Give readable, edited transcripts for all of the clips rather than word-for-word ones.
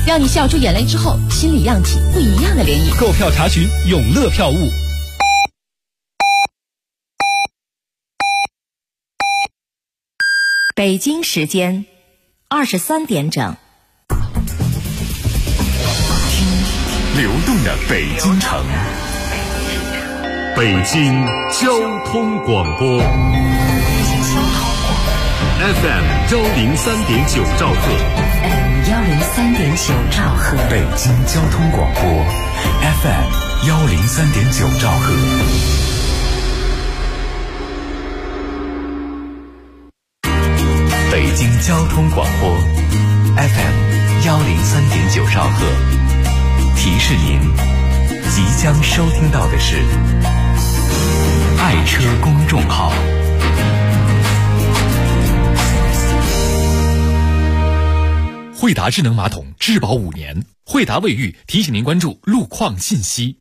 让你笑出眼泪之后，心里漾起不一样的涟漪。 购票查询永乐票务。 北京时间23点整。 流动的北京城，北京交通广播 FM 103.9兆赫 103.9兆赫， 北京交通广播 FM 103.9兆赫。北京交通广播 FM 103.9兆赫。提示您，即将收听到的是爱车公众号。 惠达智能马桶质保5年，惠达卫浴提醒您关注路况信息。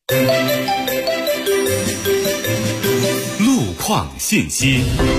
路况信息。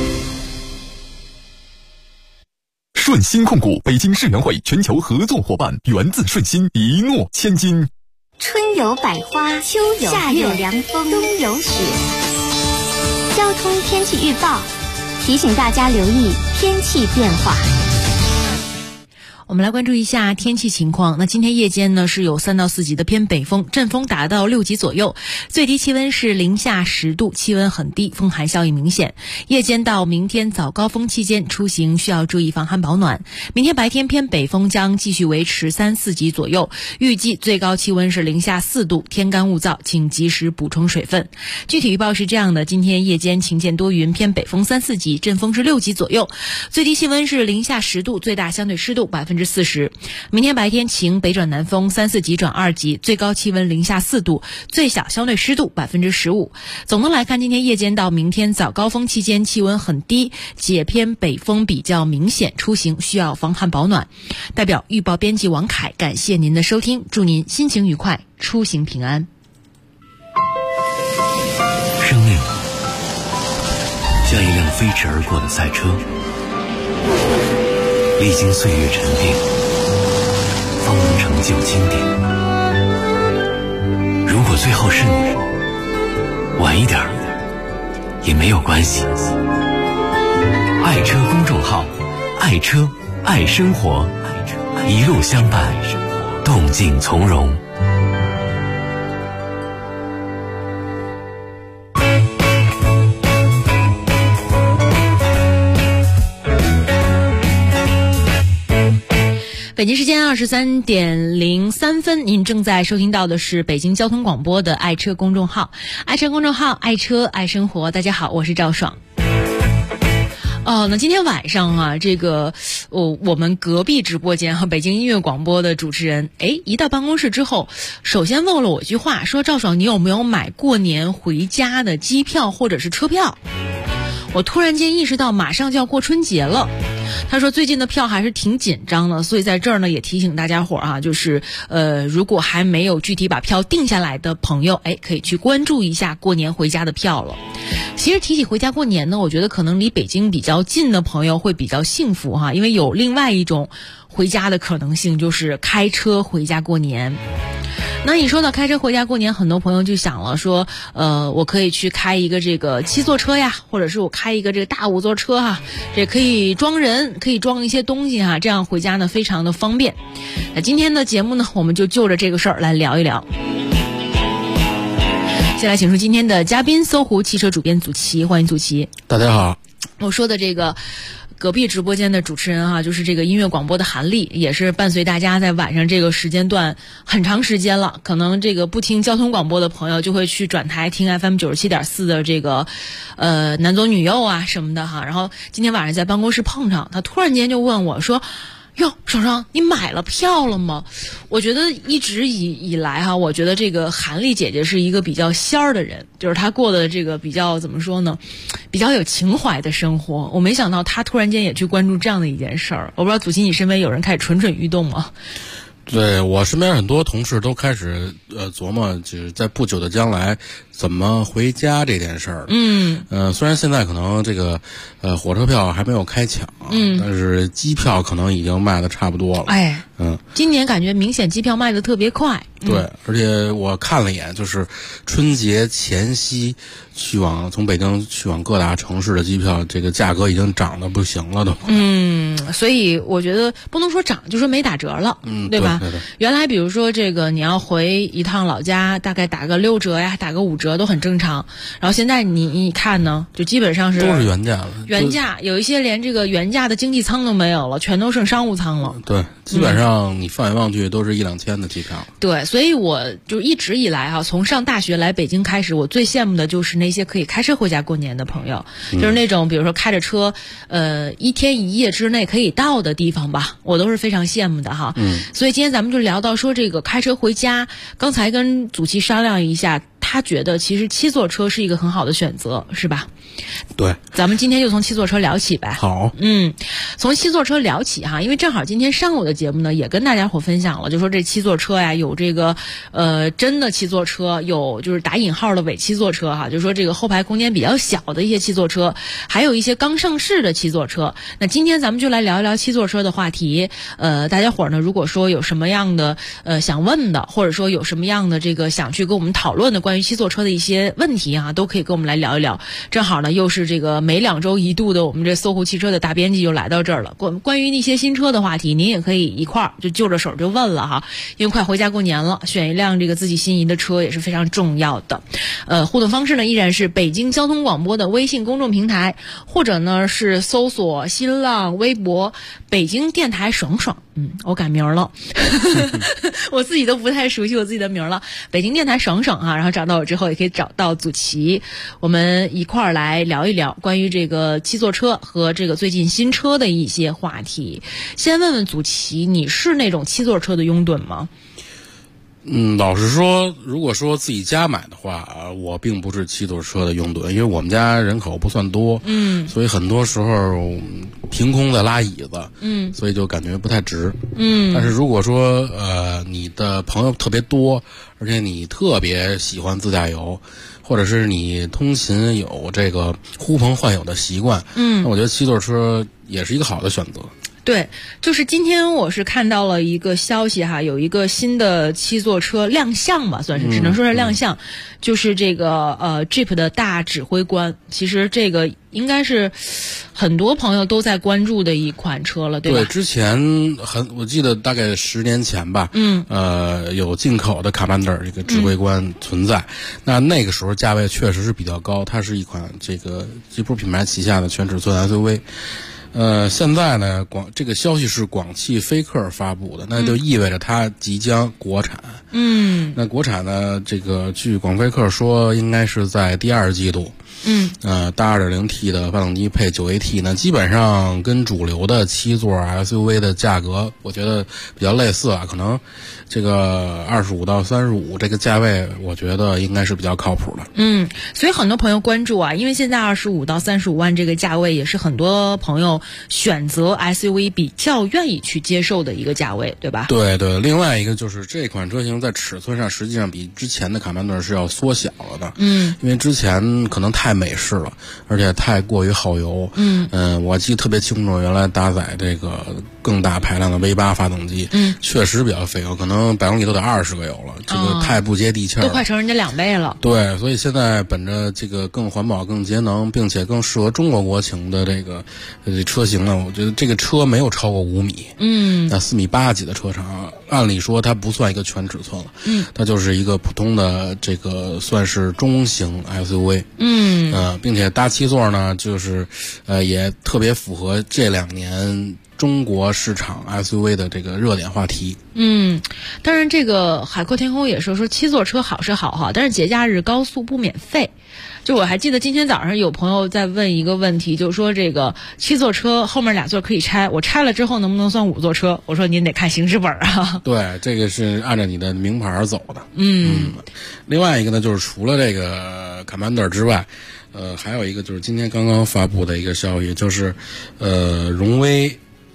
顺鑫控股北京世园会全球合作伙伴，源自顺鑫，一诺千金。 春有百花，秋有夏有凉风，冬有雪。交通天气预报提醒大家留意天气变化。 我们来关注一下天气情况。那今天夜间呢是有3到4级的偏北风，阵风达到6级左右，最低气温是零下10度，气温很低，风寒效应明显。夜间到明天早高峰期间出行需要注意防寒保暖。明天白天偏北风将继续维持3、4级左右，预计最高气温是零下4度，天干物燥，请及时补充水分。具体预报是这样的：今天夜间晴间多云，偏北风3、4级，阵风是6级左右，最低气温是零下10度，最大相对湿度40%。明天白天晴，北转南风3、4级转2级，最高气温零下4度，最小相对湿度15%。总的来看，今天夜间到明天早高峰期间气温很低，且偏北风比较明显，出行需要防寒保暖。代表预报编辑王凯感谢您的收听，祝您心情愉快，出行平安。 生命像一辆飞驰而过的赛车，历经岁月沉淀，方能成就经典。如果最后是你，晚一点也没有关系。爱车公众号，爱车爱生活，一路相伴，动静从容。 北京时间23点03分，您正在收听到的是北京交通广播的爱车公众号，爱车公众号，爱车爱生活。大家好，我是赵爽。那今天晚上啊，我们隔壁直播间和北京音乐广播的主持人，一到办公室之后，首先问了我一句话，说赵爽，你有没有买过年回家的机票或者是车票？我突然间意识到马上就要过春节了。他说最近的票还是挺紧张的，所以在这儿呢也提醒大家伙啊，就是如果还没有具体把票定下来的朋友，可以去关注一下过年回家的票了。其实提起回家过年呢，我觉得可能离北京比较近的朋友会比较幸福哈，因为有另外一种回家的可能性，就是开车回家过年。那你说到开车回家过年，很多朋友就想了说，我可以去开一个这个7座车呀，或者是我开一个这个大5座车哈，这可以装人，可以装一些东西哈，这样回家呢非常的方便。那今天的节目呢，我们就就着这个事儿来聊一聊。先来请出今天的嘉宾，搜狐汽车主编祖奇，欢迎祖奇。 大家好。 我说的这个隔壁直播间的主持人哈，就是这个音乐广播的韩丽，也是伴随大家在晚上这个时间段很长时间了。可能这个不听交通广播的朋友就会去转台听 FM 97.4的这个男左女右啊什么的哈。然后今天晚上在办公室碰上他，突然间就问我说，哟，爽爽，你买了票了吗？我觉得一直以来哈，我觉得这个韩丽姐姐是一个比较仙儿的人，就是她过的这个比较怎么说呢，比较有情怀的生活。我没想到她突然间也去关注这样的一件事儿。我不知道祖奇，你身边有人开始蠢蠢欲动吗？ 对，我身边很多同事都开始琢磨，就是在不久的将来， 怎么回家这件事儿。虽然现在可能这个火车票还没有开抢，但是机票可能已经卖的差不多了。 今年感觉明显机票卖的特别快。 对，而且我看了一眼，就是春节前夕从北京去往各大城市的机票，这个价格已经涨得不行了都。 所以我觉得不能说涨，就说没打折了，对吧？ 对。 原来比如说这个你要回一趟老家，大概打个6折呀，打个5折都很正常。然后现在你看呢，就基本上是都是原价了， 原价有一些连这个原价的经济舱都没有了，全都剩商务舱了。 对，基本上你放眼望去都是1-2千的机票。 对，所以我就一直以来从上大学来北京开始，我最羡慕的就是那些可以开车回家过年的朋友，就是那种比如说开着车，1天1夜之内可以到的地方吧，我都是非常羡慕的哈。所以今天咱们就聊到说这个开车回家，刚才跟祖奇商量一下，他觉得其实7座车是一个很好的选择，是吧？ 对， 咱们今天就从7座车聊起呗。 好， 从7座车聊起哈，因为正好今天上午的节目呢，也跟大家伙分享了，就说这7座车呀，有这个真的7座车，有就是打引号的伪7座车哈，就说这个后排空间比较小的一些7座车，还有一些刚上市的7座车。那今天咱们就来聊一聊7座车的话题。大家伙呢，如果说有什么样的想问的，或者说有什么样的这个想去跟我们讨论的关于7座车的一些问题啊，都可以跟我们来聊一聊。正好呢，又是这个每2周1度的我们这搜狐汽车的大编辑又来到这儿了。关于那些新车的话题，您也可以一块儿就就着手就问了哈，因为快回家过年了，选一辆这个自己心仪的车也是非常重要的。互动方式呢依然是北京交通广播的微信公众平台，或者呢是搜索新浪微博北京电台爽爽。我改名了，我自己都不太熟悉我自己的名了。北京电台爽爽啊，然后找到我之后也可以找到祖奇，我们一块儿来聊一聊关于这个7座车和这个最近新车的一些话题。先问问祖奇，你是那种7座车的拥趸吗？ 老实说，如果说自己家买的话，我并不是7座车的拥趸，因为我们家人口不算多，所以很多时候凭空的拉椅子，所以就感觉不太值，但是如果说你的朋友特别多，而且你特别喜欢自驾游，或者是你通勤有这个呼朋唤友的习惯，那我觉得7座车也是一个好的选择。 对，就是今天我是看到了一个消息哈，有一个新的7座车亮相吧，算是只能说是亮相，就是这个Jeep 的大指挥官。其实这个应该是很多朋友都在关注的一款车了，对吧？ 对，之前我记得大概10年前吧，有进口的Commander这个指挥官存在，那个时候价位确实是比较高，它是一款这个吉普品牌旗下的全尺寸 SUV。现在呢，这个消息是广汽菲克发布的，那就意味着它即将国产。那国产呢，这个据广菲克说，应该是在第2季度。大 2.0T 的发动机配9AT 呢，基本上跟主流的7座 SUV 的价格，我觉得比较类似啊，可能这个25到35这个价位，我觉得应该是比较靠谱的。 所以很多朋友关注啊，因为现在25到35万这个价位，也是很多朋友选择 SUV 比较愿意去接受的一个价位，对吧？ 对对，另外一个就是这款车型在尺寸上实际上比之前的Commander是要缩小了的。因为之前可能太美式了，而且太过于耗油。我记得特别清楚，原来搭载这个更大排量的 V8 发动机，确实比较费油，可能100公里都得20个油了，这个太不接地气了， 都快成人家2倍了。 对，所以现在本着这个更环保、更节能，并且更适合中国国情的这个车型呢，我觉得这个车没有超过5米，那4.8米几的车长，按理说它不算一个全尺寸了，它就是一个普通的这个算是中型 SUV，并且大7座呢，就是也特别符合这2年中国市场 SUV 的这个热点话题。 当然这个海阔天空也说7座车好是好哈，但是节假日高速不免费。就我还记得今天早上有朋友在问一个问题，就是说这个7座车后面2座可以拆，我拆了之后能不能算5座车？我说您得看行驶本啊。 对，这个是按照你的名牌走的。另外一个呢，就是除了这个 Commander 之外，还有一个就是今天刚刚发布的一个消息，就是荣威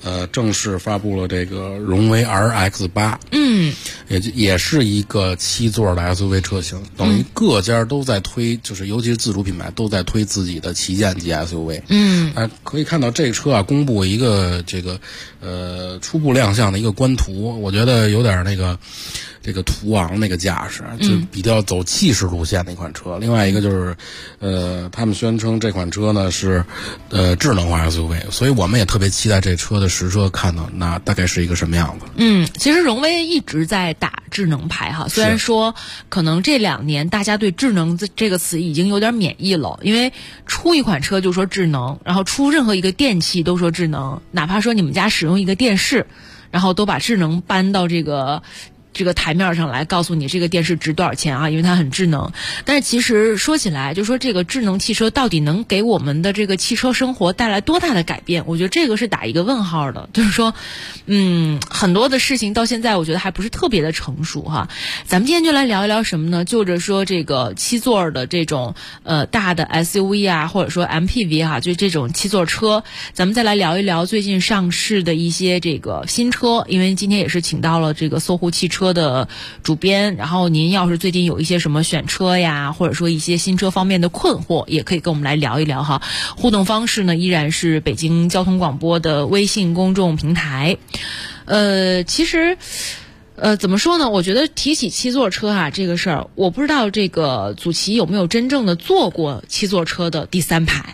正式发布了这个荣威 RX8，也是一个7座的 SUV 车型，等于各家都在推，就是尤其是自主品牌都在推自己的旗舰级 SUV。可以看到这个车啊，公布一个这个初步亮相的一个官图，我觉得有点这个途昂那个架势，就比较走气势路线的一款车。另外一个就是他们宣称这款车呢是智能化 SUV， 所以我们也特别期待这车的实车，看到那大概是一个什么样子。 其实荣威一直在打智能牌哈，虽然说可能这2年大家对智能这个词已经有点免疫了，因为出一款车就说智能，然后出任何一个电器都说智能，哪怕说你们家使用一个电视，然后都把智能搬到这个台面上来，告诉你这个电视值多少钱啊，因为它很智能。但是其实说起来，就说这个智能汽车到底能给我们的这个汽车生活带来多大的改变，我觉得这个是打一个问号的。就是说很多的事情到现在我觉得还不是特别的成熟哈。咱们今天就来聊一聊什么呢，就着说这个7座的这种大的 SUV 啊，或者说 MPV 哈，就这种7座车，咱们再来聊一聊最近上市的一些这个新车。因为今天也是请到了这个搜狐汽车的主编，然后您要是最近有一些什么选车呀，或者说一些新车方面的困惑，也可以跟我们来聊一聊哈。互动方式呢依然是北京交通广播的微信公众平台。其实怎么说呢，我觉得提起7座车哈这个事儿，我不知道这个祖奇有没有真正的坐过7座车的第3排。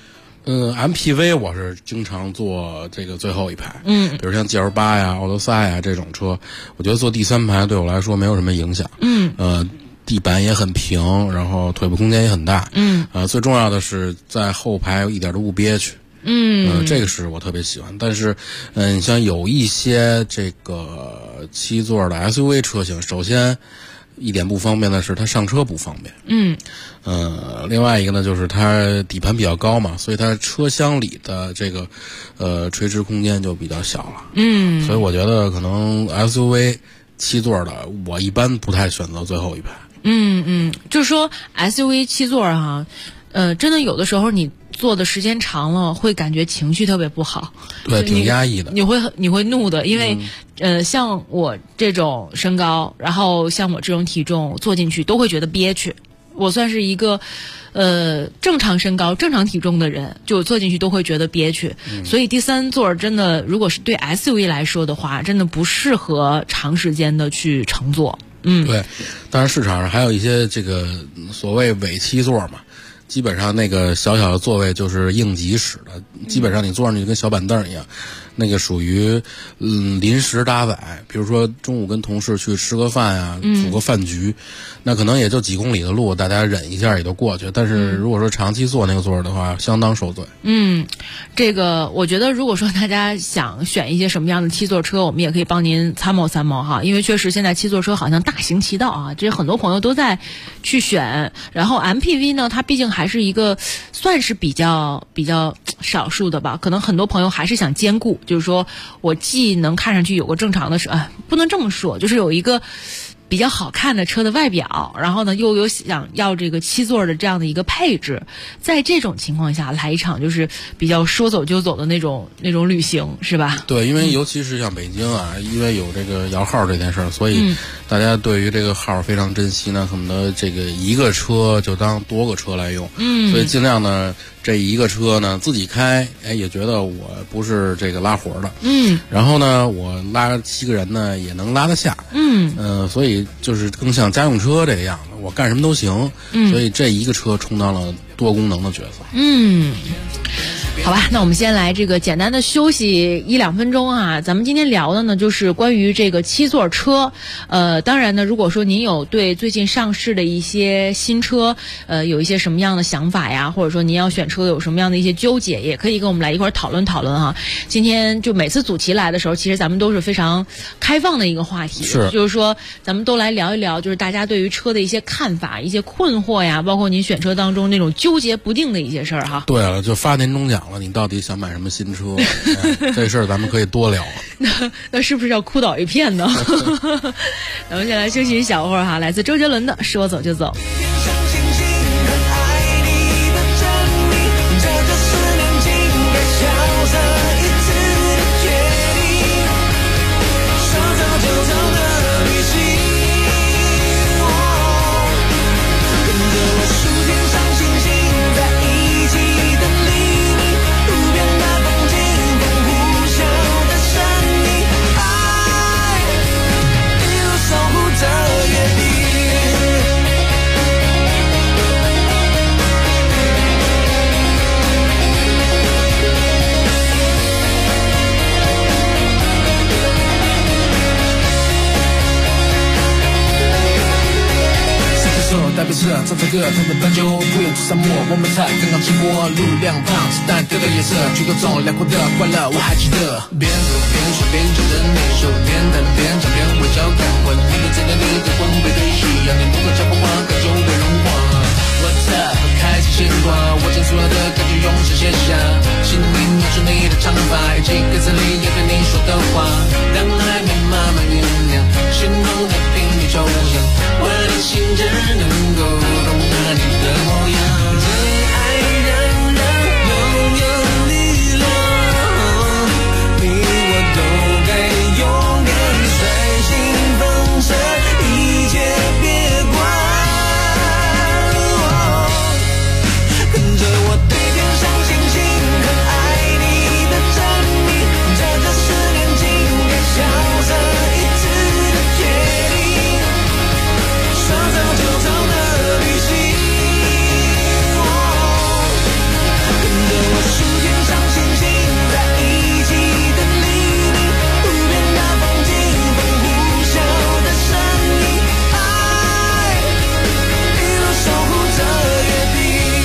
MPV 我是经常坐这个最后一排，比如像 GL8 呀、奥德赛呀这种车，我觉得坐第3排对我来说没有什么影响。地板也很平，然后腿部空间也很大。最重要的是在后排一点都不憋屈。这个是我特别喜欢。但是你像有一些这个7座的 SUV 车型，首先一点不方便的是它上车不方便。另外一个呢，就是它底盘比较高嘛，所以它车厢里的这个垂直空间就比较小了。所以我觉得可能 SUV 7座的，我一般不太选择最后一排。 就是说 SUV 7座哈，真的有的时候你坐的时间长了，会感觉情绪特别不好， 对，挺压抑的。 你会怒的，因为像我这种身高，然后像我这种体重，坐进去都会觉得憋屈。我算是一个正常身高、正常体重的人，就坐进去都会觉得憋屈。所以第3座真的，如果是对 SUV 来说的话，真的不适合长时间的去乘坐。 对，当然市场上还有一些这个所谓伪7座嘛，基本上那个小小的座位就是应急使的，基本上你坐上去跟小板凳一样，那个属于临时搭载。比如说中午跟同事去吃个饭呀，组个饭局，那可能也就几公里的路，大家忍一下也就过去。但是如果说长期坐那个座的话，相当受罪。 这个我觉得如果说大家想选一些什么样的7座车，我们也可以帮您参谋参谋哈。因为确实现在7座车好像大行其道啊，这很多朋友都在去选。然后 MPV 呢，它毕竟还是一个算是比较少数的吧，可能很多朋友还是想兼顾，就是说我既能看上去有个正常的不能这么说，就是有一个比较好看的车的外表，然后呢又有想要这个7座的这样的一个配置，在这种情况下来一场就是比较说走就走的那种旅行，是吧？ 对，因为尤其是像北京啊，因为有这个摇号这件事儿，所以大家对于这个号非常珍惜呢，恨不得这个一个车就当多个车来用。所以尽量呢这一个车呢自己开，也觉得我不是这个拉活的。然后呢我拉7个人呢也能拉得下。所以就是更像家用车这个样子，我干什么都行。所以这一个车充当了多功能的角色。 好吧，那我们先来这个简单的休息1-2分钟啊。咱们今天聊的呢，就是关于这个7座车。当然呢，如果说您有对最近上市的一些新车，有一些什么样的想法呀，或者说您要选车有什么样的一些纠结，也可以跟我们来一块儿讨论讨论哈。今天就每次祖奇来的时候，其实咱们都是非常开放的一个话题，就是说咱们都来聊一聊，就是大家对于车的一些看法、一些困惑呀，包括您选车当中那种纠结不定的一些事儿哈。 对了，就发年终奖了，你到底想买什么新车？这事儿咱们可以多聊。 那是不是要哭倒一片呢？咱们先来休息一小会儿哈，来自周杰伦的《说走就走》。 这就是年轻的潇洒，一次的决色，唱唱歌，弹弹斑鸠，不远出沙漠，我们才刚刚经过，路两旁，子弹丢的颜色，举个重，辽阔的快乐我还记得。边走边说边唱着那首，边弹边唱边微笑看我，你的在那里的光被对戏，让你能够讲不完，可就被融化。What's up？ 开始牵挂，我将所有的感觉用手写下，心里描述你的长发，以及歌词里要对你说的话，让爱慢慢酝酿，心动的频率抽象，我的心只能够容纳你的模样。最爱让拥有力量，你我都该勇敢率性放手，一切别管。跟着我对天上星星，很爱你的证明，在这10年间该潇洒一次的决定，说走就走的旅行。跟着我数天上星星，在一起的黎明，不变的风景，风呼啸的声音，爱一路守护着约定。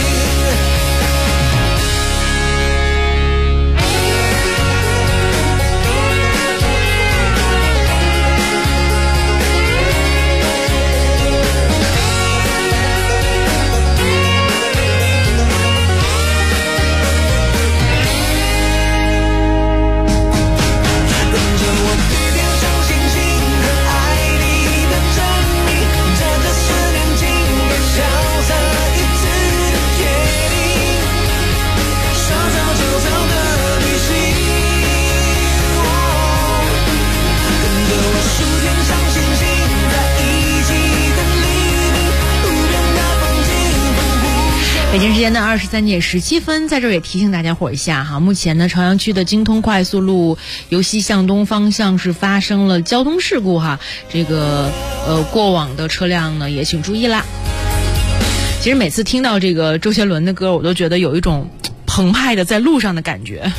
跟着我对天上星星，很爱你的证明，在这10年间该潇洒一次的决定，说走就走的旅行。跟着我数天上星星，在一起的黎明，不变的风景，风呼啸。 北京时间的23点17分，在这儿也提醒大家伙一下哈，目前呢朝阳区的京通快速路由西向东方向是发生了交通事故哈，这个过往的车辆呢也请注意啦。其实每次听到这个周杰伦的歌，我都觉得有一种澎湃的在路上的感觉。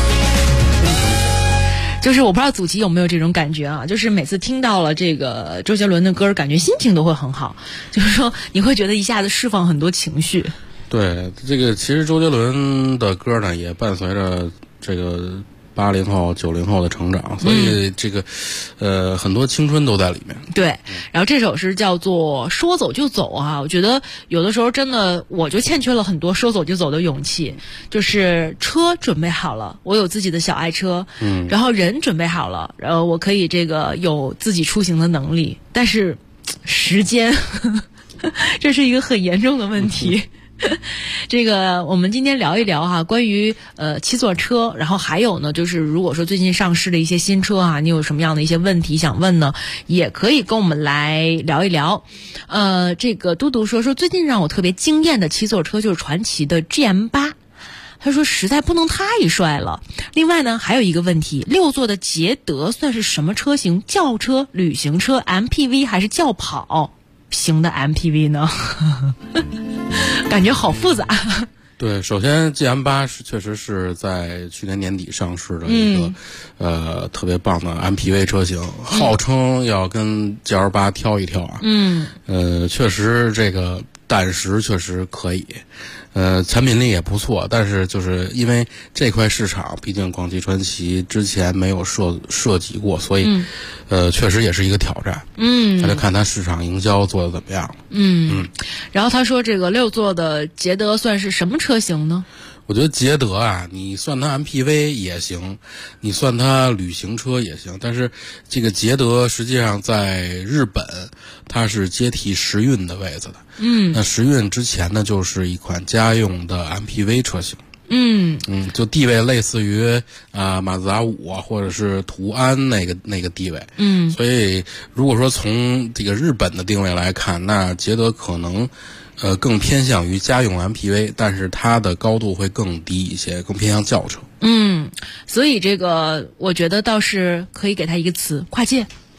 就是我不知道祖籍有没有这种感觉啊，就是每次听到了这个周杰伦的歌，感觉心情都会很好，就是说你会觉得一下子释放很多情绪。 对，这个其实周杰伦的歌呢，也伴随着这个80后、90后的成长，所以这个很多青春都在里面。 对，然后这首是叫做《说走就走》啊，我觉得有的时候真的我就欠缺了很多说走就走的勇气，就是车准备好了，我有自己的小爱车，然后人准备好了，然后我可以这个有自己出行的能力，但是时间这是一个很严重的问题。这个我们今天聊一聊哈，关于七座车，然后还有呢，就是如果说最近上市的一些新车啊，你有什么样的一些问题想问呢，也可以跟我们来聊一聊。这个嘟嘟说最近让我特别惊艳的七座车就是传祺的 GM8。他说实在不能太帅了。另外呢，还有一个问题，6座的捷德算是什么车型？轿车、旅行车、MPV 还是轿跑型的 MPV 呢？感觉好复杂。 对，首先 GM8 确实是在去年年底上市的一个特别棒的 MPV 车型，号称要跟 GL8 挑一挑啊。确实这个胆识确实可以，产品力也不错，但是就是因为这块市场毕竟广汽传祺之前没有涉及过，所以确实也是一个挑战。那就看它市场营销做的怎么样。 然后他说这个6座的捷德算是什么车型呢？ 我觉得捷德啊，你算它 MPV 也行，你算它旅行车也行，但是这个捷德实际上在日本它是接替时运的位子的。那时运之前呢就是一款家用的 MPV 车型。就地位类似于马自达5啊，或者是途安那个地位。所以如果说从这个日本的定位来看，那捷德可能更偏向于家用 MPV， 但是它的高度会更低一些，更偏向轿车。 所以这个我觉得倒是可以给它一个词，跨界。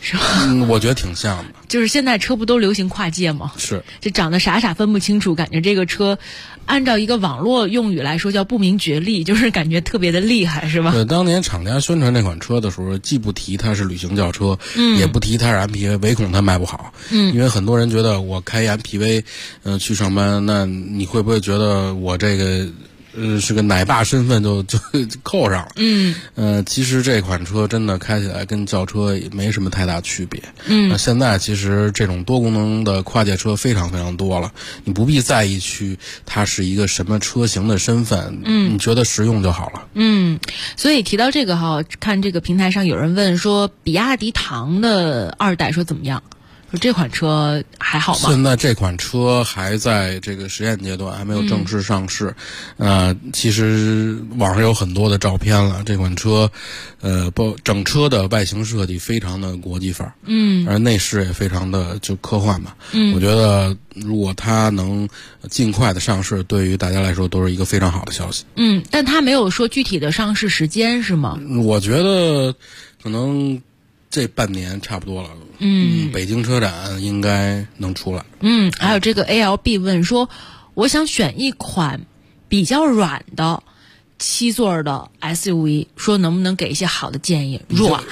是吧？ 我觉得挺像的。 就是现在车不都流行跨界吗？ 是， 就长得傻傻分不清楚，感觉这个车按照一个网络用语来说叫不明觉厉，就是感觉特别的厉害，是吧？ 对，当年厂家宣传这款车的时候，既不提它是旅行轿车，也不提它是 MPV， 唯恐它卖不好。因为很多人觉得我开 MPV，去上班，那你会不会觉得我这个是个奶爸身份就扣上了？其实这款车真的开起来跟轿车也没什么太大区别。那现在其实这种多功能的跨界车非常非常多了，你不必在意去它是一个什么车型的身份，你觉得实用就好了。 所以提到这个哈，看这个平台上有人问说，比亚迪唐的2代说怎么样？说这款车还好吗？ 现在这款车还在这个实验阶段，还没有正式上市。其实网上有很多的照片了。这款车，整车的外形设计非常的国际范儿，而内饰也非常的就科幻嘛。我觉得如果它能尽快的上市，对于大家来说都是一个非常好的消息。 但它没有说具体的上市时间是吗？ 我觉得可能这半年差不多了。北京车展应该能出来。 还有这个 ALB 问说，我想选一款比较软的7座的 SUV， 说能不能给一些好的建议？软，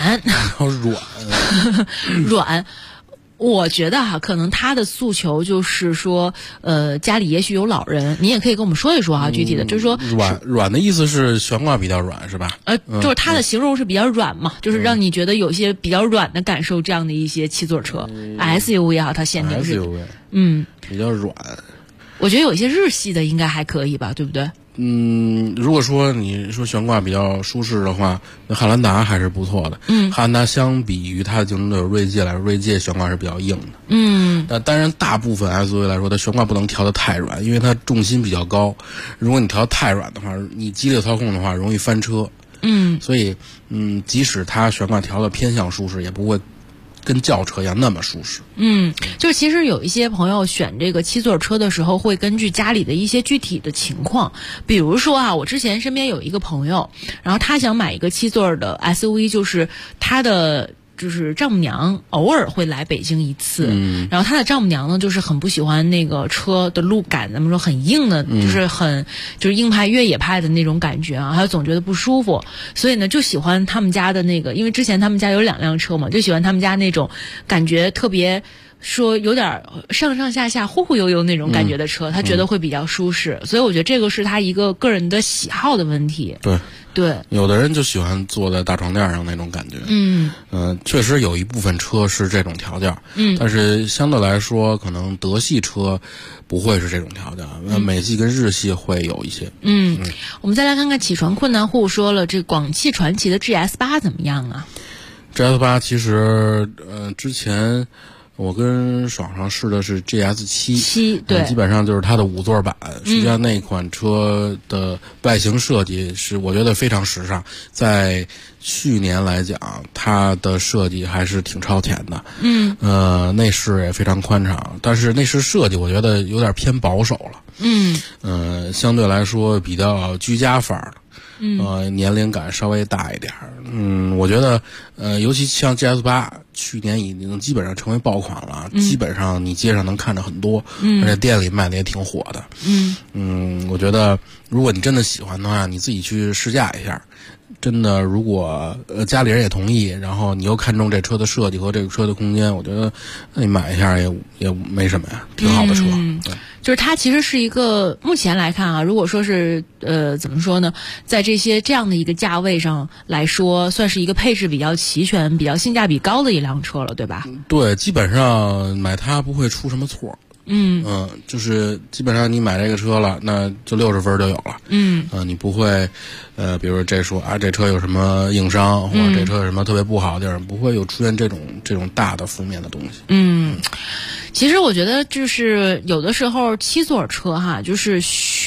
软。我觉得可能他的诉求就是说，家里也许有老人，你也可以跟我们说一说具体的，就是说软的意思是悬挂比较软是吧？ 就是它的形容是比较软嘛，就是让你觉得有些比较软的感受，这样的一些7座车，SUV 也好，它限定是比较软。 我觉得有一些日系的应该还可以吧，对不对？ 如果说你说悬挂比较舒适的话，那汉兰达还是不错的。汉兰达相比于它的竞争对手锐界来说，锐界悬挂是比较硬的。那当然，大部分 SUV 来说，它悬挂不能调得太软，因为它重心比较高。如果你调太软的话，你激烈操控的话，容易翻车。所以即使它悬挂调得偏向舒适，也不会跟轿车一样那么舒适。 就是其实有一些朋友选这个7座车的时候，会根据家里的一些具体的情况，比如说我之前身边有一个朋友，然后他想买一个7座的 SUV， 就是他的就是丈母娘偶尔会来北京一次，然后他的丈母娘呢就是很不喜欢那个车的路感，咱们说很硬的，就是硬派越野派的那种感觉还有总觉得不舒服，所以呢就喜欢他们家的那个，因为之前他们家有2辆车嘛，就喜欢他们家那种感觉特别说有点上上下下忽忽悠悠那种感觉的车，他觉得会比较舒适，所以我觉得这个是他一个个人的喜好的问题。对， 有的人就喜欢坐在大床垫上那种感觉。确实有一部分车是这种调教。但是相对来说，可能德系车不会是这种调教，美系跟日系会有一些。 我们再来看看起床困难户说了，这广汽传祺的 GS8 怎么样啊 ？GS8 其实之前我跟爽爽试的是 GS7， 对， 基本上就是它的5座版。实际上那款车的外形设计是我觉得非常时尚，在去年来讲，它的设计还是挺超前的。内饰也非常宽敞，但是内饰设计我觉得有点偏保守了。相对来说比较居家范儿的。年龄感稍微大一点。我觉得尤其像 GS8 去年已经基本上成为爆款了，基本上你街上能看着很多，而且店里卖的也挺火的。我觉得如果你真的喜欢的话，你自己去试驾一下。真的，如果家里人也同意，然后你又看中这车的设计和这个车的空间，我觉得那你买一下也没什么呀，挺好的车。对， 就是它其实是一个目前来看如果说是怎么说呢，在这样的一个价位上来说，算是一个配置比较齐全、比较性价比高的一辆车了，对吧？ 对，基本上买它不会出什么错。就是基本上你买这个车了，那就60分就有了。你不会，比如说这说这车有什么硬伤，或者这车有什么特别不好的地儿，不会有出现这种大的负面的东西。 其实我觉得就是有的时候7座车就是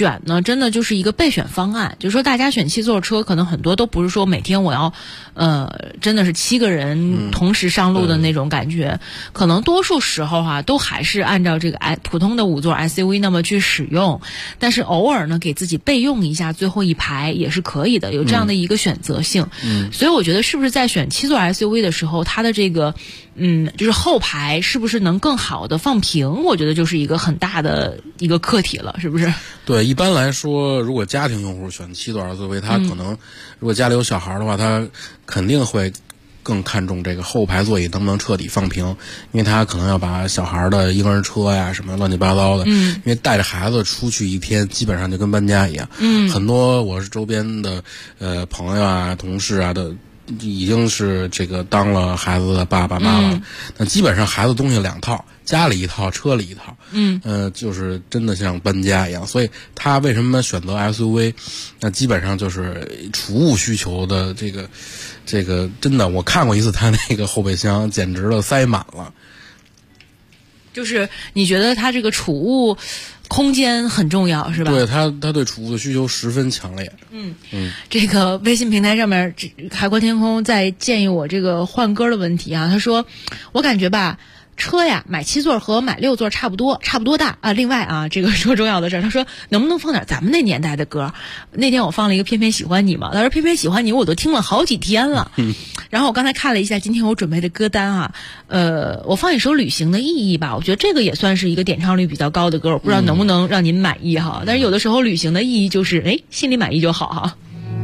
选呢，真的就是一个备选方案。就是说大家选7座车，可能很多都不是说每天我要真的是7个人同时上路的那种感觉，可能多数时候都还是按照这个普通的5座 SUV 那么去使用，但是偶尔呢给自己备用一下最后一排也是可以的，有这样的一个选择性。所以我觉得是不是在选7座 SUV 的时候，它的这个就是后排是不是能更好的放平，我觉得就是一个很大的一个课题了，是不是？ 对，一般来说，如果家庭用户选7座 SUV， 他可能如果家里有小孩的话，他肯定会更看重这个后排座椅能不能彻底放平，因为他可能要把小孩的婴儿车呀什么乱七八糟的，因为带着孩子出去一天基本上就跟搬家一样。很多我是周边的朋友啊同事啊的已经是这个当了孩子的爸爸妈妈了，那基本上孩子东西2套，家里1套，车里1套，就是真的像搬家一样。所以他为什么选择 SUV？ 那基本上就是储物需求的这个真的，我看过一次他那个后备箱，简直了塞满了。 就是你觉得它这个储物空间很重要是吧？ 对，他对储物的需求十分强烈。 这个微信平台上面海阔天空在建议我这个换歌的问题啊，他说我感觉吧，车呀买7座和买6座差不多大啊。另外啊，这个说重要的事儿，他说能不能放点咱们那年代的歌？那天我放了一个偏偏喜欢你嘛，他说偏偏喜欢你我都听了好几天了。然后我刚才看了一下今天我准备的歌单啊，我放一首旅行的意义吧，我觉得这个也算是一个点唱率比较高的歌，我不知道能不能让您满意哈。但是有的时候旅行的意义就是心里满意就好哈。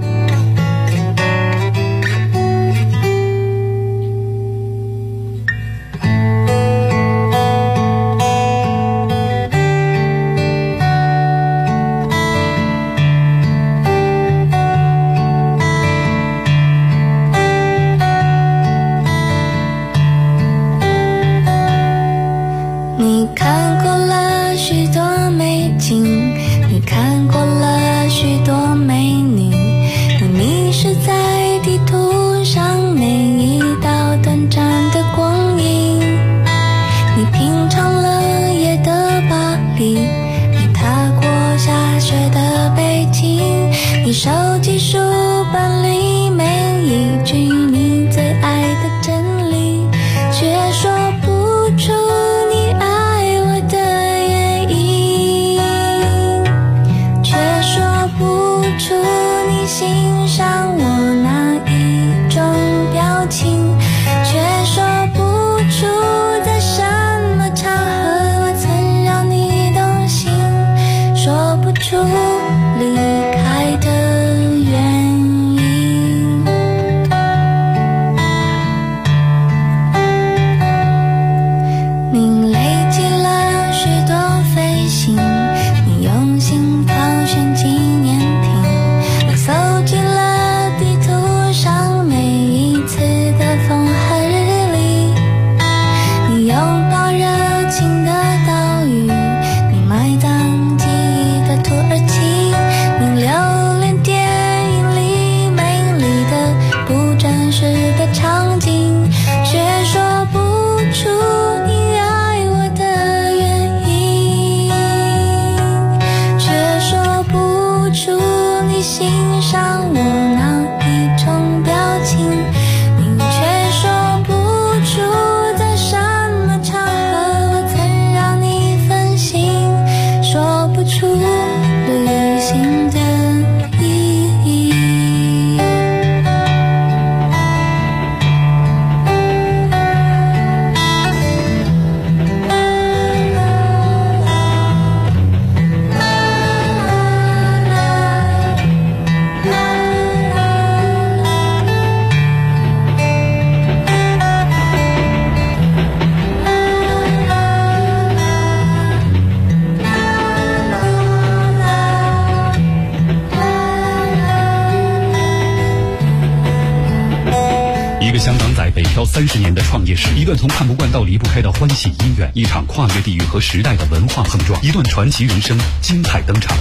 30年的创业史，一段从看不惯到离不开的欢喜姻缘，一场跨越地域和时代的文化碰撞，一段传奇人生精彩登场。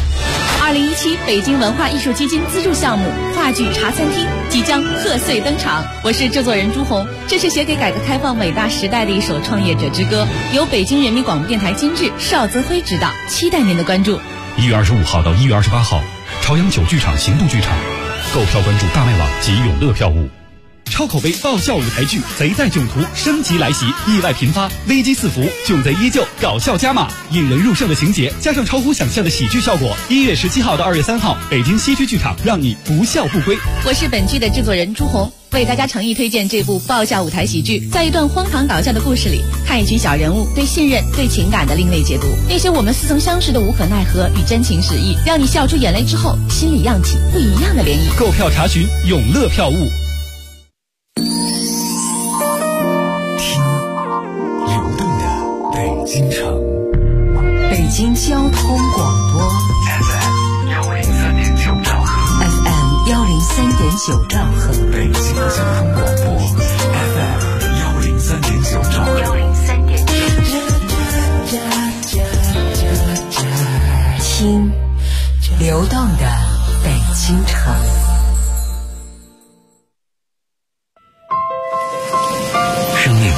2017北京文化艺术基金资助项目话剧茶餐厅即将贺岁登场，我是制作人朱红。这是写给改革开放伟大时代的一首创业者之歌，由北京人民广播电台监制邵泽辉执导，期待您的关注。 1月25号到1月28号，朝阳9剧场刑部剧场，购票关注大麦网及永乐票务。超口碑爆笑舞台剧《贼在囧途》升级来袭，意外频发，危机四伏，囧贼依旧，搞笑加码，引人入胜的情节加上超乎想象的喜剧效果。1月17号到2月3号，北京西区剧场让你不笑不归。 我是本剧的制作人朱红，为大家诚意推荐这部爆笑舞台喜剧。在一段荒唐搞笑的故事里，看一群小人物对信任、对情感的另类解读，那些我们似曾相识的无可奈何与真情实意，让你笑出眼泪之后，心里漾起不一样的涟漪。 购票查询永乐票务。 京城， 北京交通广播 FM 103.9兆赫 ，FM 103.9兆赫， 北京交通广播 FM 103.9兆赫 ，103.9，听流动的北京城。 生命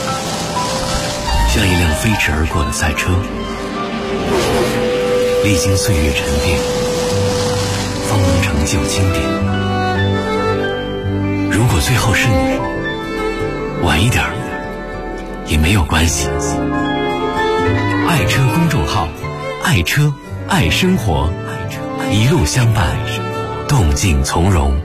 像一辆飞驰而过的赛车，历经岁月沉淀，方能成就经典。如果最后是你，晚一点也没有关系。爱车公众号，爱车爱生活，一路相伴，动静从容。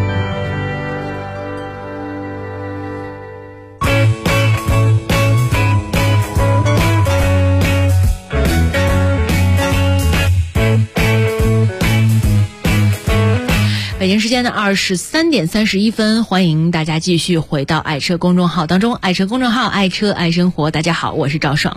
北京时间的23点31分，欢迎大家继续回到爱车公众号当中。爱车公众号，爱车爱生活。大家好，我是赵爽。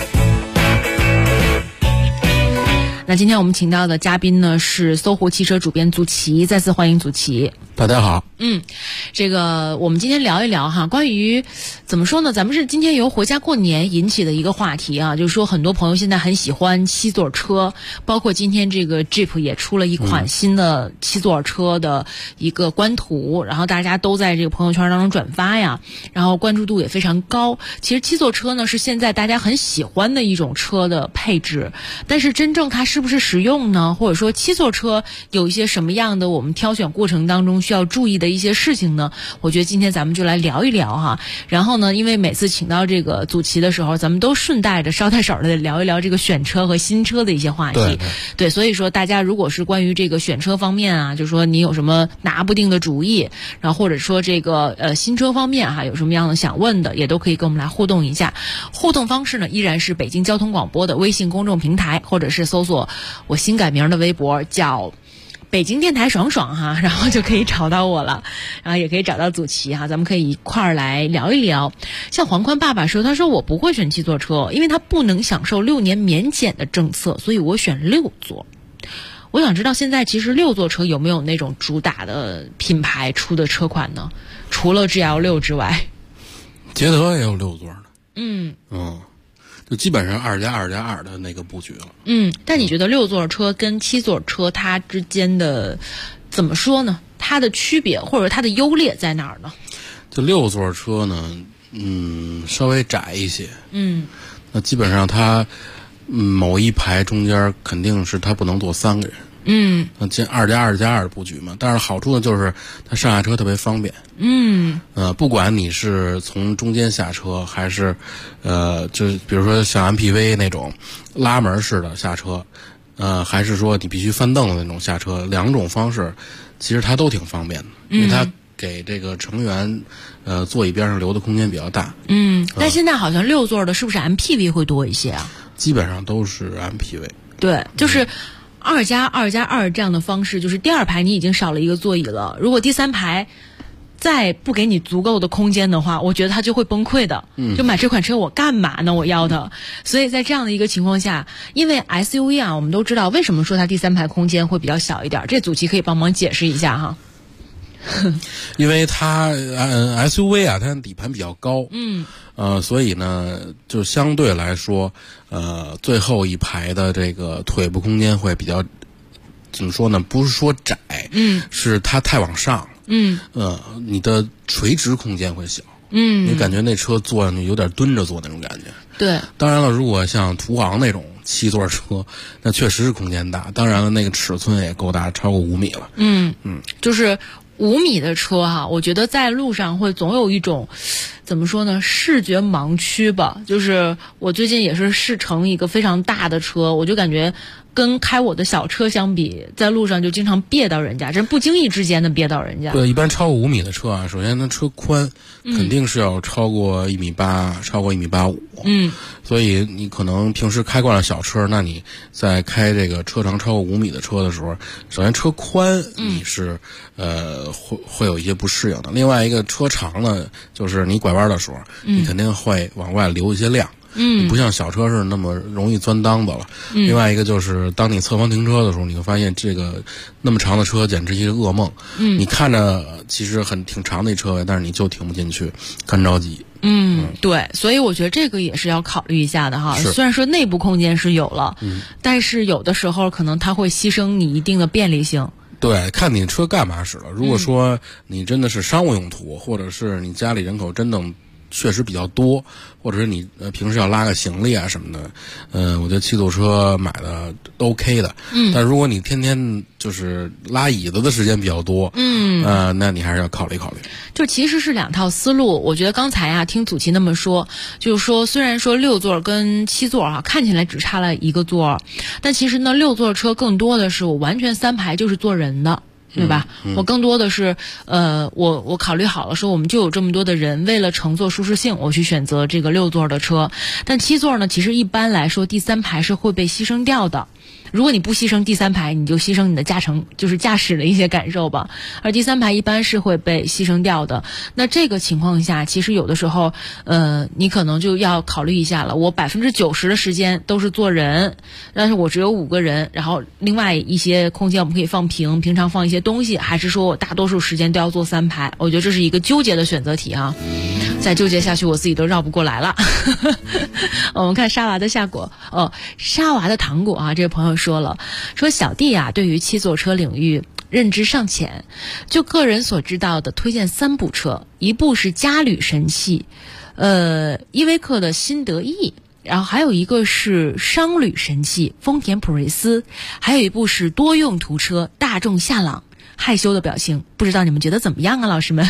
那今天我们请到的嘉宾呢是搜狐汽车主编祖奇，再次欢迎祖奇。 大家好。 这个我们今天聊一聊哈，关于怎么说呢，咱们是今天由回家过年引起的一个话题啊，就是说很多朋友现在很喜欢七座车，包括今天这个 Jeep 也出了一款新的七座车的一个官图，然后大家都在这个朋友圈当中转发呀，然后关注度也非常高。其实七座车呢是现在大家很喜欢的一种车的配置，但是真正它是不是实用呢？或者说七座车有一些什么样的我们挑选过程当中需要注意的一些事情呢？我觉得今天咱们就来聊一聊哈。然后呢，因为每次请到这个祖奇的时候，咱们都顺带着捎带手的聊一聊这个选车和新车的一些话题。对，所以说大家如果是关于这个选车方面啊，就是说你有什么拿不定的主意，然后或者说这个新车方面哈有什么样的想问的，也都可以跟我们来互动一下。互动方式呢依然是北京交通广播的微信公众平台，或者是搜索我新改名的微博叫北京电台爽爽哈，然后就可以找到我了，然后也可以找到祖奇哈，咱们可以一块儿来聊一聊。像黄宽爸爸说，他说我不会选七座车，因为他不能享受6年免检的政策，所以我选6座。我想知道现在其实6座车有没有那种主打的品牌出的车款呢？除了 GL6 之外， 捷德也有6座的。就基本上2+2+2的那个布局了。 但你觉得6座车跟7座车它之间的怎么说呢？它的区别或者它的优劣在哪儿呢？ 就6座车呢，稍微窄一些。那基本上它某一排中间肯定是它不能坐3个人。那这2+2+2的布局嘛，但是好处呢就是它上下车特别方便。不管你是从中间下车，还是就是比如说像 MPV 那种拉门式的下车，还是说你必须翻凳的那种下车，两种方式其实它都挺方便的，因为它给这个成员座椅边上留的空间比较大。 但现在好像6座的是不是 MPV 会多一些啊？ 基本上都是 MPV。 对，就是2+2+2这样的方式，就是第2排你已经少了一个座椅了，如果第3排再不给你足够的空间的话，我觉得它就会崩溃的。就买这款车我干嘛呢？我要的。所以在这样的一个情况下，因为 SUV 啊，我们都知道为什么说它第3排空间会比较小一点，这祖奇可以帮忙解释一下哈。 因为它SUV 啊，它底盘比较高，所以呢，就相对来说，最后一排的这个腿部空间会比较，怎么说呢？不是说窄，是它太往上，你的垂直空间会小，你感觉那车坐上去有点蹲着坐那种感觉。 对， 当然了，如果像途昂那种7座车，那确实是空间大。当然了，那个尺寸也够大，超过5米了。 就是5米的车哈，我觉得在路上会总有一种怎么说呢，视觉盲区吧。就是我最近也是试乘一个非常大的车，我就感觉跟开我的小车相比，在路上就经常别到人家，这不经意之间的别到人家。 对，一般超过5米的车啊，首先它车宽肯定是要超过1.8米，超过1.85米。所以你可能平时开惯了小车，那你在开这个车长超过5米的车的时候，首先车宽你是会有一些不适应的。另外一个车长呢，就是你拐弯的时候，你肯定会往外留一些量。你不像小车是那么容易钻裆子了。另外一个就是当你侧方停车的时候，你会发现这个那么长的车简直一个噩梦。你看着其实挺长的一车位，但是你就停不进去，干着急。 对，所以我觉得这个也是要考虑一下的哈。虽然说内部空间是有了，但是有的时候可能它会牺牲你一定的便利性。 对，看你车干嘛使了。如果说你真的是商务用途，或者是你家里人口真的确实比较多，或者是你平时要拉个行李啊什么的，我觉得7座车买的都 OK 的。但如果你天天就是拉椅子的时间比较多，那你还是要考虑考虑。 就其实是2套思路。我觉得刚才啊听祖奇那么说，就是说虽然说6座跟7座啊看起来只差了1个座，但其实呢6座车更多的是我完全3排就是坐人的。对吧？我更多的是，我考虑好了，说我们就有这么多的人，为了乘坐舒适性，我去选择这个6座的车。但7座呢，其实一般来说第3排是会被牺牲掉的。如果你不牺牲第3排，你就牺牲你的就是驾驶的一些感受吧。而第3排一般是会被牺牲掉的。那这个情况下，其实有的时候，你可能就要考虑一下了。我90%的时间都是坐人，但是我只有5个人，然后另外一些空间我们可以放平常放一些东西，还是说我大多数时间都要坐3排？我觉得这是一个纠结的选择题哈。再纠结下去，我自己都绕不过来了。我们看沙娃的下果沙娃的糖果啊，这位朋友说小弟啊，对于7座车领域认知尚浅，就个人所知道的推荐3部车，一部是嘉旅神器，依维柯的新德意，然后还有一个是商旅神器丰田普锐斯，还有一部是多用途车大众夏朗。害羞的表情，不知道你们觉得怎么样啊，老师们？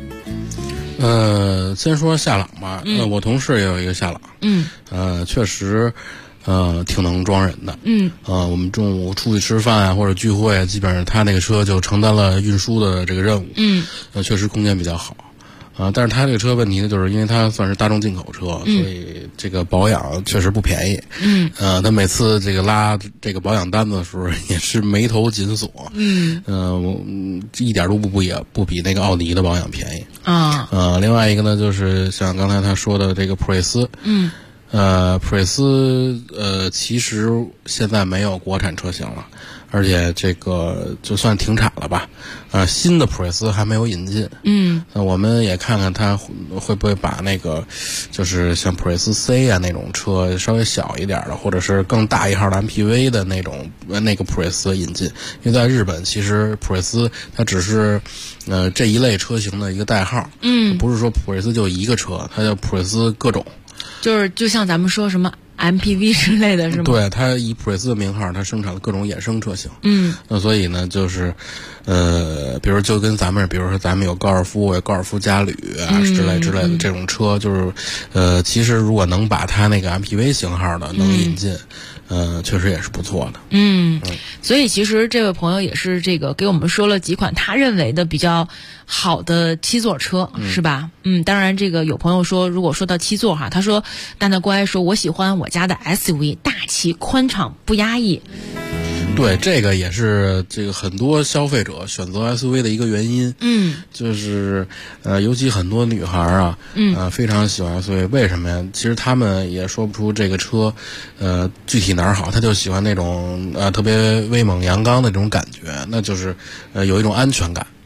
先说夏朗吧。我同事也有一个夏朗。确实挺能装人的。我们中午出去吃饭啊或者聚会啊，基本上他那个车就承担了运输的这个任务。确实空间比较好。但是他这个车问题呢，就是因为它算是大众进口车，所以这个保养确实不便宜。他每次这个拉这个保养单子的时候也是眉头紧锁。一点都不比那个奥迪的保养便宜啊。另外一个呢，就是像刚才他说的这个普锐斯。普锐斯其实现在没有国产车型了，而且这个就算停产了吧。新的普锐斯还没有引进。我们也看看它会不会把那个就是像普锐斯 C 啊那种车稍微小一点的，或者是更大一号的 MPV 的那个普锐斯引进。因为在日本其实普锐斯它只是这一类车型的一个代号。不是说普锐斯就一个车，它叫普锐斯各种。 就像咱们说什么 MPV 之类的是吗？ 对，它以普锐斯的名号，它生产了各种衍生车型。那所以呢，就是比如就跟比如说咱们有高尔夫，有高尔夫嘉旅啊之类的这种车，就是其实如果能把它那个 MPV 型号的能引进。确实也是不错的。 所以其实这位朋友也是这个给我们说了几款他认为的比较好的7座车，是吧？当然这个有朋友说，如果说到7座哈，他说蛋蛋乖说我喜欢我家的 SUV， 大气宽敞不压抑。 对，这个也是这个很多消费者选择 SUV 的一个原因。就是尤其很多女孩啊，非常喜欢 SUV。为什么呀？其实他们也说不出这个车具体哪儿好，他就喜欢那种特别威猛阳刚的这种感觉，那就是有一种安全感。